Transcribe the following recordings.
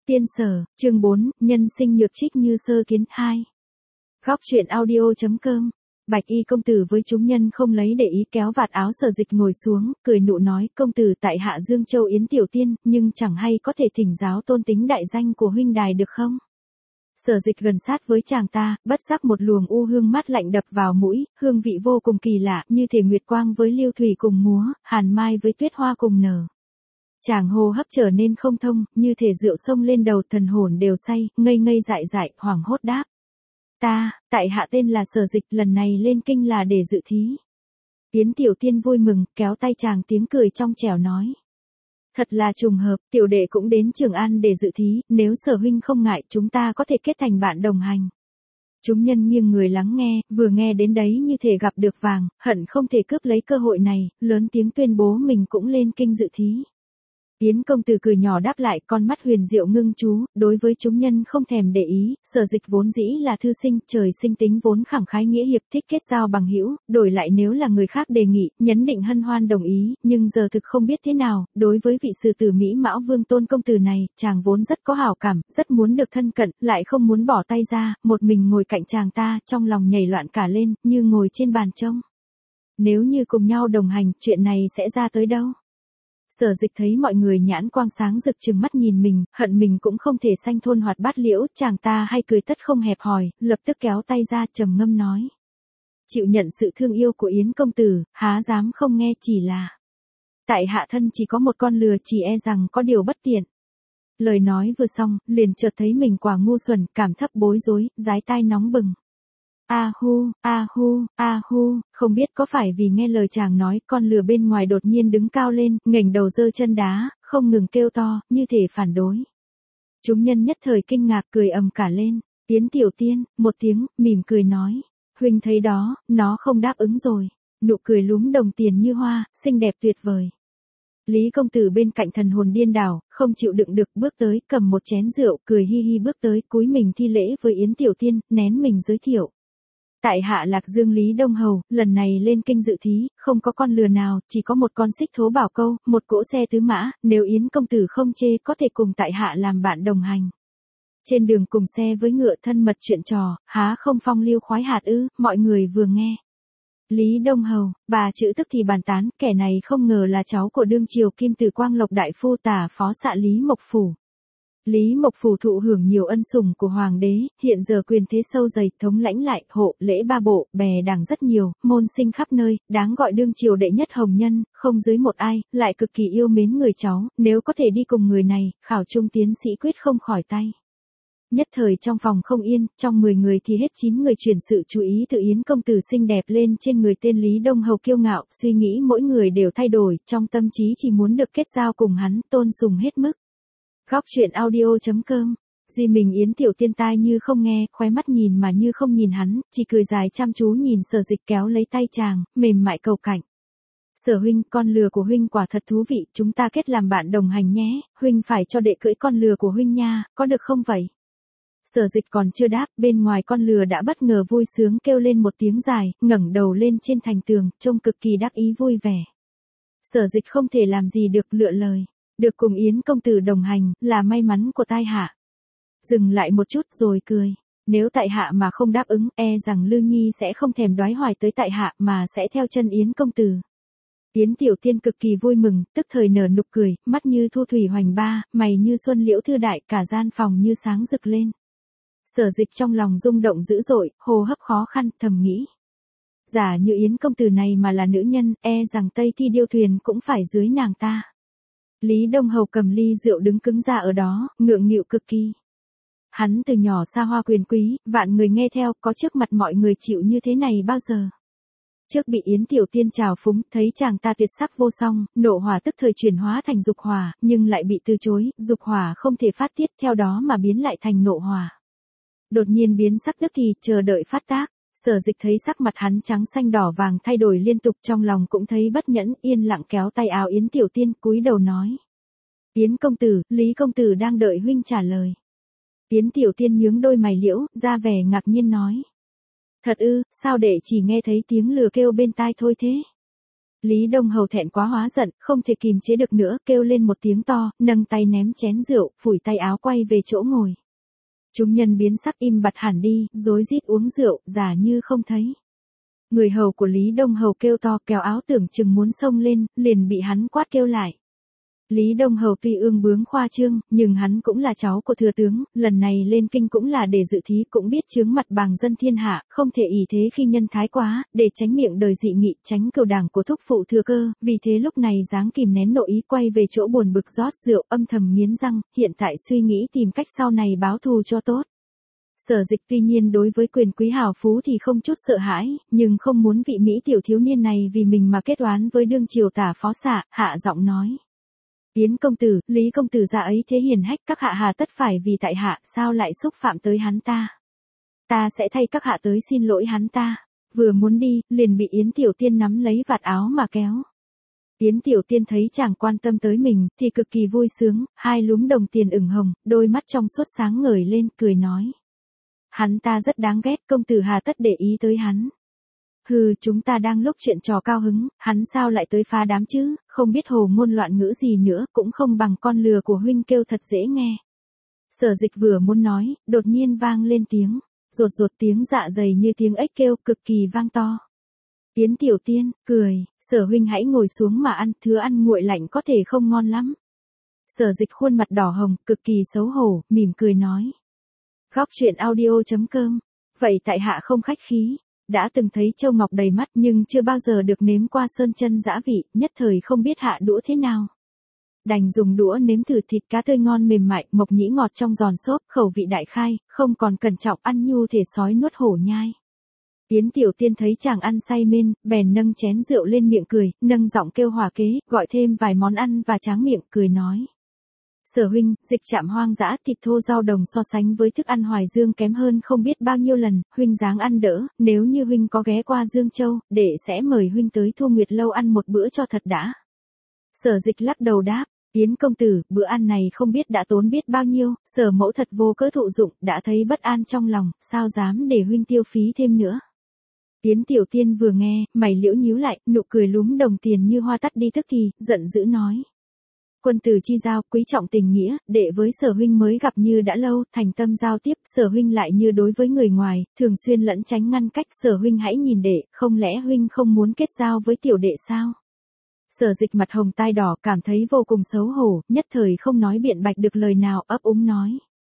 Tiên Sở, chương 4, nhân sinh nhược trích như sơ kiến 2. Góc truyện audio.com. Bạch y công tử với chúng nhân không lấy để ý kéo vạt áo Sở Dịch ngồi xuống, cười nụ nói, công tử tại hạ Dương Châu Yến Tiểu Tiên, nhưng chẳng hay có thể thỉnh giáo tôn tính đại danh của huynh đài được không? Sở Dịch gần sát với chàng ta, bất giác một luồng u hương mát lạnh đập vào mũi, hương vị vô cùng kỳ lạ, như thể nguyệt quang với lưu thủy cùng múa, hàn mai với tuyết hoa cùng nở. Chàng hô hấp trở nên không thông, như thể rượu sông lên đầu, thần hồn đều say, ngây ngây dại dại, hoảng hốt đáp. Tại hạ tên là Sở Dịch, lần này lên kinh là để dự thí. Yến Tiểu Tiên vui mừng, kéo tay chàng tiếng cười trong trẻo nói. Thật là trùng hợp, tiểu đệ cũng đến Trường An để dự thí, nếu Sở huynh không ngại chúng ta có thể kết thành bạn đồng hành. Chúng nhân nghiêng người lắng nghe, vừa nghe đến đấy như thể gặp được vàng, hận không thể cướp lấy cơ hội này, lớn tiếng tuyên bố mình cũng lên kinh dự thí. Yến công tử cười nhỏ đáp lại, con mắt huyền diệu ngưng chú, đối với chúng nhân không thèm để ý, Sở Dịch vốn dĩ là thư sinh, trời sinh tính vốn khẳng khái nghĩa hiệp, thích kết giao bằng hữu, đổi lại nếu là người khác đề nghị, nhấn định hân hoan đồng ý, nhưng giờ thực không biết thế nào, đối với vị sử tử Mỹ Mão Vương Tôn công tử này, chàng vốn rất có hảo cảm, rất muốn được thân cận, lại không muốn bỏ tay ra, một mình ngồi cạnh chàng ta, trong lòng nhảy loạn cả lên, như ngồi trên bàn trông. Nếu như cùng nhau đồng hành, chuyện này sẽ ra tới đâu? Sở Dịch thấy mọi người nhãn quang sáng rực trừng mắt nhìn mình, hận mình cũng không thể sanh thôn hoạt bát liễu, chàng ta hay cười tất không hẹp hòi, lập tức kéo tay ra trầm ngâm nói. Chịu nhận sự thương yêu của Yến công tử, há dám không nghe, chỉ là tại hạ thân chỉ có một con lừa, chỉ e rằng có điều bất tiện. Lời nói vừa xong, liền chợt thấy mình quả ngu xuẩn, cảm thấp bối rối, dái tai nóng bừng. A hu, không biết có phải vì nghe lời chàng nói, con lừa bên ngoài đột nhiên đứng cao lên, nghềnh đầu giơ chân đá, không ngừng kêu to, như thể phản đối. Chúng nhân nhất thời kinh ngạc cười ầm cả lên, Yến Tiểu Tiên, một tiếng, mỉm cười nói, huynh thấy đó, nó không đáp ứng rồi, nụ cười lúm đồng tiền như hoa, xinh đẹp tuyệt vời. Lý công tử bên cạnh thần hồn điên đảo, không chịu đựng được, bước tới, cầm một chén rượu, cười hi hi bước tới, cúi mình thi lễ với Yến Tiểu Tiên, nén mình giới thiệu. Tại hạ Lạc Dương Lý Đông Hầu, lần này lên kinh dự thí, không có con lừa nào, chỉ có một con xích thố bảo câu, một cỗ xe tứ mã, nếu Yến công tử không chê có thể cùng tại hạ làm bạn đồng hành. Trên đường cùng xe với ngựa thân mật chuyện trò, há không phong lưu khoái hạt ư, mọi người vừa nghe. Lý Đông Hầu, bà chữ tức thì bàn tán, kẻ này không ngờ là cháu của đương triều Kim Từ Quang Lộc đại phu tả phó xạ Lý Mộc Phủ. Lý Mộc Phủ thụ hưởng nhiều ân sủng của hoàng đế, hiện giờ quyền thế sâu dày, thống lãnh lại, hộ, lễ ba bộ, bè đảng rất nhiều, môn sinh khắp nơi, đáng gọi đương triều đệ nhất hồng nhân, không dưới một ai, lại cực kỳ yêu mến người cháu, nếu có thể đi cùng người này, khảo trung tiến sĩ quyết không khỏi tay. Nhất thời trong phòng không yên, trong 10 người thì hết 9 người chuyển sự chú ý từ Yến công tử xinh đẹp lên trên người tên Lý Đông Hầu kiêu ngạo, suy nghĩ mỗi người đều thay đổi, trong tâm trí chỉ muốn được kết giao cùng hắn, tôn sùng hết mức. Góc truyện audio.com. Duy mình Yến Tiểu Tiên tai như không nghe, khóe mắt nhìn mà như không nhìn hắn, chỉ cười dài chăm chú nhìn Sở Dịch kéo lấy tay chàng, mềm mại cầu cảnh. Sở huynh, con lừa của huynh quả thật thú vị, chúng ta kết làm bạn đồng hành nhé, huynh phải cho đệ cưỡi con lừa của huynh nha, có được không vậy? Sở Dịch còn chưa đáp, bên ngoài con lừa đã bất ngờ vui sướng kêu lên một tiếng dài, ngẩng đầu lên trên thành tường, trông cực kỳ đắc ý vui vẻ. Sở Dịch không thể làm gì được, lựa lời. Được cùng Yến công tử đồng hành, là may mắn của tai hạ. Dừng lại một chút rồi cười. Nếu tại hạ mà không đáp ứng, e rằng Lư Nhi sẽ không thèm đoái hoài tới tại hạ mà sẽ theo chân Yến công tử. Yến Tiểu Tiên cực kỳ vui mừng, tức thời nở nụ cười, mắt như thu thủy hoành ba, mày như xuân liễu thư đại, cả gian phòng như sáng rực lên. Sở Dịch trong lòng rung động dữ dội, hô hấp khó khăn, thầm nghĩ. Giả như Yến công tử này mà là nữ nhân, e rằng Tây Thi Điêu Thuyền cũng phải dưới nàng ta. Lý Đông Hầu cầm ly rượu đứng cứng ra ở đó, ngượng nghịu cực kỳ. Hắn từ nhỏ xa hoa quyền quý, vạn người nghe theo, có trước mặt mọi người chịu như thế này bao giờ. Trước bị Yến Tiểu Tiên trào phúng, thấy chàng ta tuyệt sắc vô song, nộ hỏa tức thời chuyển hóa thành dục hỏa, nhưng lại bị từ chối, dục hỏa không thể phát tiết, theo đó mà biến lại thành nộ hỏa. Đột nhiên biến sắc tức thì chờ đợi phát tác. Sở Dịch thấy sắc mặt hắn trắng xanh đỏ vàng thay đổi liên tục, trong lòng cũng thấy bất nhẫn, yên lặng kéo tay áo Yến Tiểu Tiên, cúi đầu nói. Yến công tử, Lý công tử đang đợi huynh trả lời. Yến Tiểu Tiên nhướng đôi mày liễu, ra vẻ ngạc nhiên nói. Thật ư, sao đệ chỉ nghe thấy tiếng lừa kêu bên tai thôi thế? Lý Đông Hầu thẹn quá hóa giận, không thể kìm chế được nữa, kêu lên một tiếng to, nâng tay ném chén rượu, phủi tay áo quay về chỗ ngồi. Chúng nhân biến sắc im bặt hẳn đi, rối rít uống rượu, giả như không thấy. Người hầu của Lý Đông Hầu kêu to, kéo áo tưởng chừng muốn xông lên, liền bị hắn quát kêu lại. Lý Đông Hầu tuy ương bướng khoa trương, nhưng hắn cũng là cháu của thừa tướng, lần này lên kinh cũng là để dự thí, cũng biết chướng mặt bằng dân thiên hạ, không thể ỷ thế khi nhân thái quá, để tránh miệng đời dị nghị, tránh cừu đảng của thúc phụ thừa cơ, vì thế lúc này dáng kìm nén nội ý quay về chỗ buồn bực rót rượu, âm thầm nghiến răng, hiện tại suy nghĩ tìm cách sau này báo thù cho tốt. Sở Dịch tuy nhiên đối với quyền quý hào phú thì không chút sợ hãi, nhưng không muốn vị Mỹ tiểu thiếu niên này vì mình mà kết oán với đương triều tả phó xạ, hạ giọng nói. Yến công tử, Lý công tử già ấy thế hiền hách, các hạ hà tất phải vì tại hạ, sao lại xúc phạm tới hắn ta. Ta sẽ thay các hạ tới xin lỗi hắn ta. Vừa muốn đi, liền bị Yến tiểu tiên nắm lấy vạt áo mà kéo. Yến tiểu tiên thấy chàng quan tâm tới mình, thì cực kỳ vui sướng, hai lúm đồng tiền ửng hồng, đôi mắt trong suốt sáng ngời lên, cười nói. Hắn ta rất đáng ghét, công tử hà tất để ý tới hắn. Hừ, chúng ta đang lúc chuyện trò cao hứng, hắn sao lại tới phá đám chứ, không biết hồ ngôn loạn ngữ gì nữa, cũng không bằng con lừa của huynh kêu thật dễ nghe. Sở Dịch vừa muốn nói, đột nhiên vang lên tiếng, rột rột tiếng dạ dày như tiếng ếch kêu, cực kỳ vang to. Yến tiểu tiên, cười, Sở huynh hãy ngồi xuống mà ăn, thứ ăn nguội lạnh có thể không ngon lắm. Sở Dịch khuôn mặt đỏ hồng, cực kỳ xấu hổ, mỉm cười nói. Góc truyện audio.com, vậy tại hạ không khách khí. Đã từng thấy châu ngọc đầy mắt nhưng chưa bao giờ được nếm qua sơn chân dã vị, nhất thời không biết hạ đũa thế nào. Đành dùng đũa nếm thử thịt cá tươi ngon mềm mại, mộc nhĩ ngọt trong giòn xốp, khẩu vị đại khai, không còn cẩn trọng ăn nhu thể sói nuốt hổ nhai. Yến tiểu tiên thấy chàng ăn say mên, bèn nâng chén rượu lên miệng cười, nâng giọng kêu hòa kế, gọi thêm vài món ăn và tráng miệng, cười nói. Sở huynh, dịch trạm hoang dã, thịt thô rau đồng so sánh với thức ăn Hoài Dương kém hơn không biết bao nhiêu lần, huynh dáng ăn đỡ, nếu như huynh có ghé qua Dương Châu, để sẽ mời huynh tới Thu Nguyệt lâu ăn một bữa cho thật đã. Sở Dịch lắc đầu đáp, Yến công tử, bữa ăn này không biết đã tốn biết bao nhiêu, Sở mẫu thật vô cớ thụ dụng, đã thấy bất an trong lòng, sao dám để huynh tiêu phí thêm nữa. Yến tiểu tiên vừa nghe, mày liễu nhíu lại, nụ cười lúm đồng tiền như hoa tắt đi tức thì, giận dữ nói. Quân tử chi giao, quý trọng tình nghĩa, đệ với Sở huynh mới gặp như đã lâu, thành tâm giao tiếp, Sở huynh lại như đối với người ngoài, thường xuyên lẫn tránh ngăn cách, Sở huynh hãy nhìn đệ, không lẽ huynh không muốn kết giao với tiểu đệ sao? Sở Dịch mặt hồng tai đỏ, cảm thấy vô cùng xấu hổ, nhất thời không nói biện bạch được lời nào, ấp úng nói.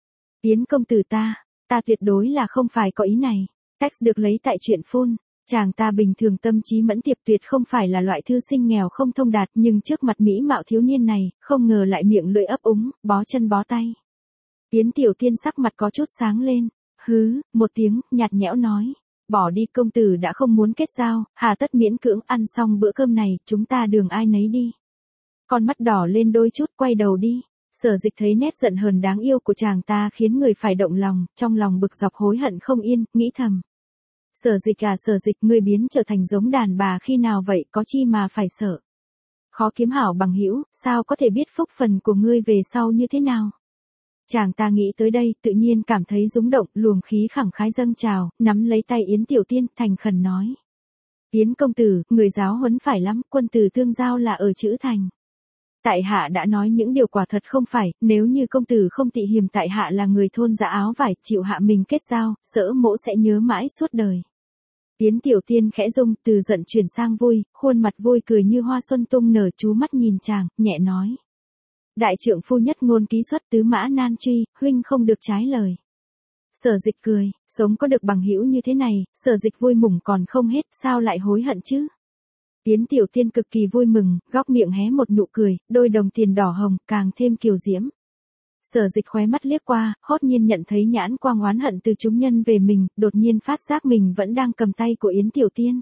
Yến công tử ta tuyệt đối là không phải có ý này. Text được lấy tại truyện phun. Chàng ta bình thường tâm trí mẫn tiệp, tuyệt không phải là loại thư sinh nghèo không thông đạt, nhưng trước mặt mỹ mạo thiếu niên này, không ngờ lại miệng lưỡi ấp úng, bó chân bó tay. Yến tiểu tiên sắc mặt có chút sáng lên, hứ, một tiếng, nhạt nhẽo nói, bỏ đi, công tử đã không muốn kết giao, hà tất miễn cưỡng, ăn xong bữa cơm này, chúng ta đường ai nấy đi. Con mắt đỏ lên đôi chút, quay đầu đi. Sở Dịch thấy nét giận hờn đáng yêu của chàng ta khiến người phải động lòng, trong lòng bực dọc hối hận không yên, nghĩ thầm. Sở Dịch, ngươi biến trở thành giống đàn bà khi nào vậy, có chi mà phải sợ. Khó kiếm hảo bằng hữu, sao có thể biết phúc phần của ngươi về sau như thế nào. Chàng ta nghĩ tới đây, tự nhiên cảm thấy rúng động, luồng khí khẳng khái dâng trào, nắm lấy tay Yến tiểu tiên, thành khẩn nói. Yến công tử, người giáo huấn phải lắm, quân tử tương giao là ở chữ thành. Tại hạ đã nói những điều quả thật không phải, nếu như công tử không tị hiềm tại hạ là người thôn dã áo vải, chịu hạ mình kết giao, Sở mỗ sẽ nhớ mãi suốt đời. Yến tiểu tiên khẽ rung, từ giận chuyển sang vui, khuôn mặt vui cười như hoa xuân tung nở, chú mắt nhìn chàng, nhẹ nói. Đại trượng phu nhất ngôn ký xuất, tứ mã nan truy, huynh không được trái lời. Sở Dịch cười, sống có được bằng hữu như thế này, Sở Dịch vui mừng còn không hết, sao lại hối hận chứ? Yến tiểu tiên cực kỳ vui mừng, góc miệng hé một nụ cười, đôi đồng tiền đỏ hồng, càng thêm kiều diễm. Sở Dịch khóe mắt liếc qua, hốt nhiên nhận thấy nhãn quang oán hận từ chúng nhân về mình, đột nhiên phát giác mình vẫn đang cầm tay của Yến tiểu tiên.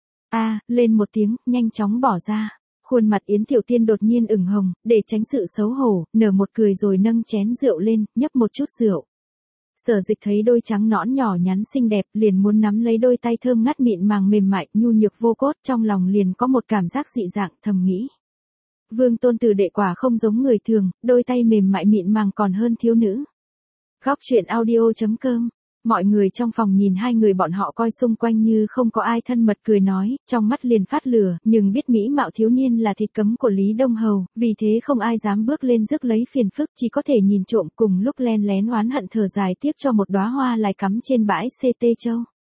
Lên một tiếng, nhanh chóng bỏ ra. Khuôn mặt Yến tiểu tiên đột nhiên ửng hồng, để tránh sự xấu hổ, nở một cười rồi nâng chén rượu lên, nhấp một chút rượu. Sở Dịch thấy đôi trắng nõn nhỏ nhắn xinh đẹp, liền muốn nắm lấy đôi tay thơm ngát mịn màng mềm mại, nhu nhược vô cốt, trong lòng liền có một cảm giác dị dạng, thầm nghĩ. Vương tôn tử đệ quả không giống người thường, đôi tay mềm mại mịn màng còn hơn thiếu nữ. Góc truyện audio.com Mọi người trong phòng nhìn hai người bọn họ coi xung quanh như không có ai thân mật cười nói, trong mắt liền phát lửa, nhưng biết mỹ mạo thiếu niên là thịt cấm của Lý Đông Hầu, vì thế không ai dám bước lên rước lấy phiền phức, chỉ có thể nhìn trộm cùng lúc len lén oán hận thở dài tiếc cho một đóa hoa lại cắm trên bãi CT Châu.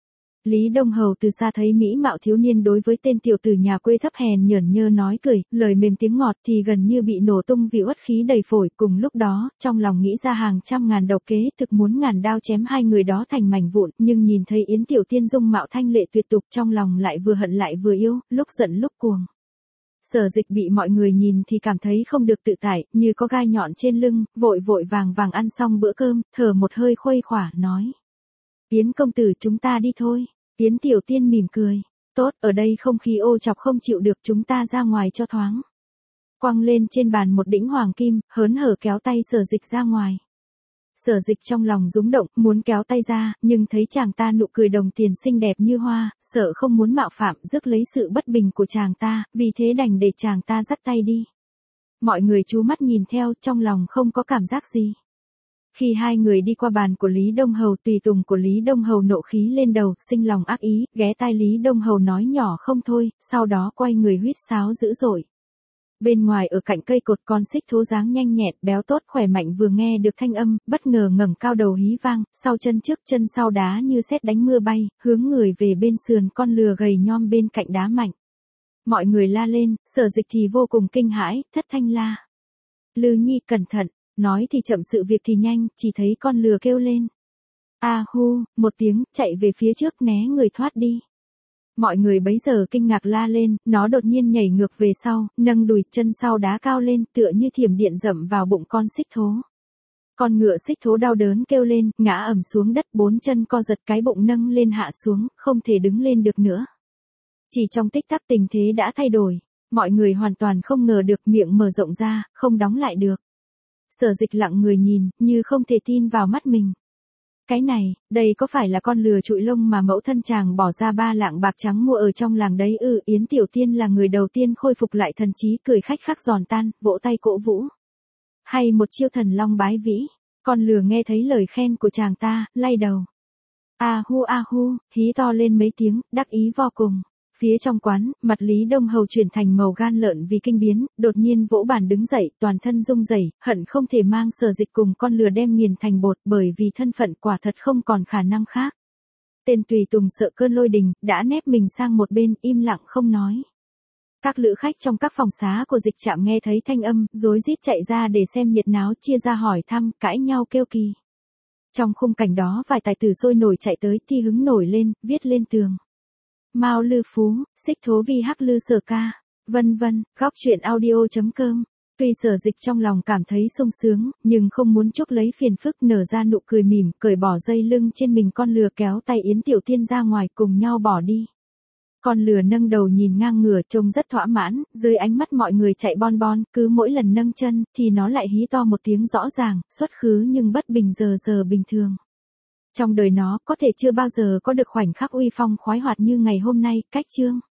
Lý Đông Hầu từ xa thấy mỹ mạo thiếu niên đối với tên tiểu tử nhà quê thấp hèn nhởn nhơ nói cười, lời mềm tiếng ngọt thì gần như bị nổ tung vì uất khí đầy phổi, cùng lúc đó, trong lòng nghĩ ra hàng trăm ngàn độc kế, thực muốn ngàn đao chém hai người đó thành mảnh vụn, nhưng nhìn thấy Yến Tiểu Tiên dung mạo thanh lệ tuyệt tục trong lòng lại vừa hận lại vừa yêu, lúc giận lúc cuồng. Sở Dịch bị mọi người nhìn thì cảm thấy không được tự tại, như có gai nhọn trên lưng, vội vội vàng vàng ăn xong bữa cơm, thở một hơi khuây khỏa, nói. Yến công tử chúng ta đi thôi. Yến Tiểu Tiên mỉm cười. Tốt, ở đây không khí ô chọc không chịu được chúng ta ra ngoài cho thoáng. Quăng lên trên bàn một đĩnh hoàng kim, hớn hở kéo tay Sở Dịch ra ngoài. Sở Dịch trong lòng rúng động, muốn kéo tay ra, nhưng thấy chàng ta nụ cười đồng tiền xinh đẹp như hoa, sợ không muốn mạo phạm rước lấy sự bất bình của chàng ta, vì thế đành để chàng ta dắt tay đi. Mọi người chú mắt nhìn theo, trong lòng không có cảm giác gì. Khi hai người đi qua bàn của Lý Đông Hầu, tùy tùng của Lý Đông Hầu nộ khí lên đầu, sinh lòng ác ý, ghé tai Lý Đông Hầu nói nhỏ không thôi, sau đó quay người huýt sáo dữ dội. Bên ngoài ở cạnh cây cột con xích thố dáng nhanh nhẹn, béo tốt khỏe mạnh vừa nghe được thanh âm, bất ngờ ngẩng cao đầu hí vang, sau chân trước chân sau đá như sét đánh mưa bay, hướng người về bên sườn con lừa gầy nhom bên cạnh đá mạnh. Mọi người la lên, Sở Dịch thì vô cùng kinh hãi, thất thanh la. Lư Nhi cẩn thận. Nói thì chậm sự việc thì nhanh, chỉ thấy con lừa kêu lên. A hu, một tiếng, chạy về phía trước né người thoát đi. Mọi người bấy giờ kinh ngạc la lên, nó đột nhiên nhảy ngược về sau, nâng đùi chân sau đá cao lên, tựa như thiểm điện dậm vào bụng con xích thố. Con ngựa xích thố đau đớn kêu lên, ngã ầm xuống đất, bốn chân co giật, cái bụng nâng lên hạ xuống, không thể đứng lên được nữa. Chỉ trong tích tắc tình thế đã thay đổi, mọi người hoàn toàn không ngờ được, miệng mở rộng ra, không đóng lại được. Sở Dịch lặng người nhìn, như không thể tin vào mắt mình. Cái này, đây có phải là con lừa trụi lông mà mẫu thân chàng bỏ ra 3 lạng bạc trắng mua ở trong làng đấy ư? Yến Tiểu Tiên là người đầu tiên khôi phục lại thần trí, cười khách khắc giòn tan, vỗ tay cổ vũ. Hay một chiêu thần long bái vĩ. Con lừa nghe thấy lời khen của chàng ta, lay đầu. A hu, hí to lên mấy tiếng, đắc ý vô cùng. Phía trong quán, mặt Lý Đông Hầu chuyển thành màu gan lợn vì kinh biến, đột nhiên vỗ bàn đứng dậy, toàn thân rung rẩy, hận không thể mang Sở Dịch cùng con lừa đem nghiền thành bột, bởi vì thân phận quả thật không còn khả năng khác. Tên tùy tùng sợ cơn lôi đình, đã nép mình sang một bên, im lặng không nói. Các lữ khách trong các phòng xá của Dịch Trạm nghe thấy thanh âm, rối rít chạy ra để xem nhiệt náo, chia ra hỏi thăm, cãi nhau kêu kỳ. Trong khung cảnh đó vài tài tử sôi nổi chạy tới, thi hứng nổi lên, viết lên tường. Mao Lư Phú, xích thố vi hắc lư Sở ca, vân vân, góc truyện audio.com. Tuy Sở Dịch trong lòng cảm thấy sung sướng, nhưng không muốn chuốc lấy phiền phức, nở ra nụ cười mỉm, cởi bỏ dây lưng trên mình con lừa, kéo tay Yến Tiểu Tiên ra ngoài cùng nhau bỏ đi. Con lừa nâng đầu nhìn ngang ngửa trông rất thỏa mãn, dưới ánh mắt mọi người chạy bon bon, cứ mỗi lần nâng chân thì nó lại hí to một tiếng rõ ràng, xuất khứ nhưng bất bình giờ bình thường. Trong đời nó có thể chưa bao giờ có được khoảnh khắc uy phong khoái hoạt như ngày hôm nay, cách chương.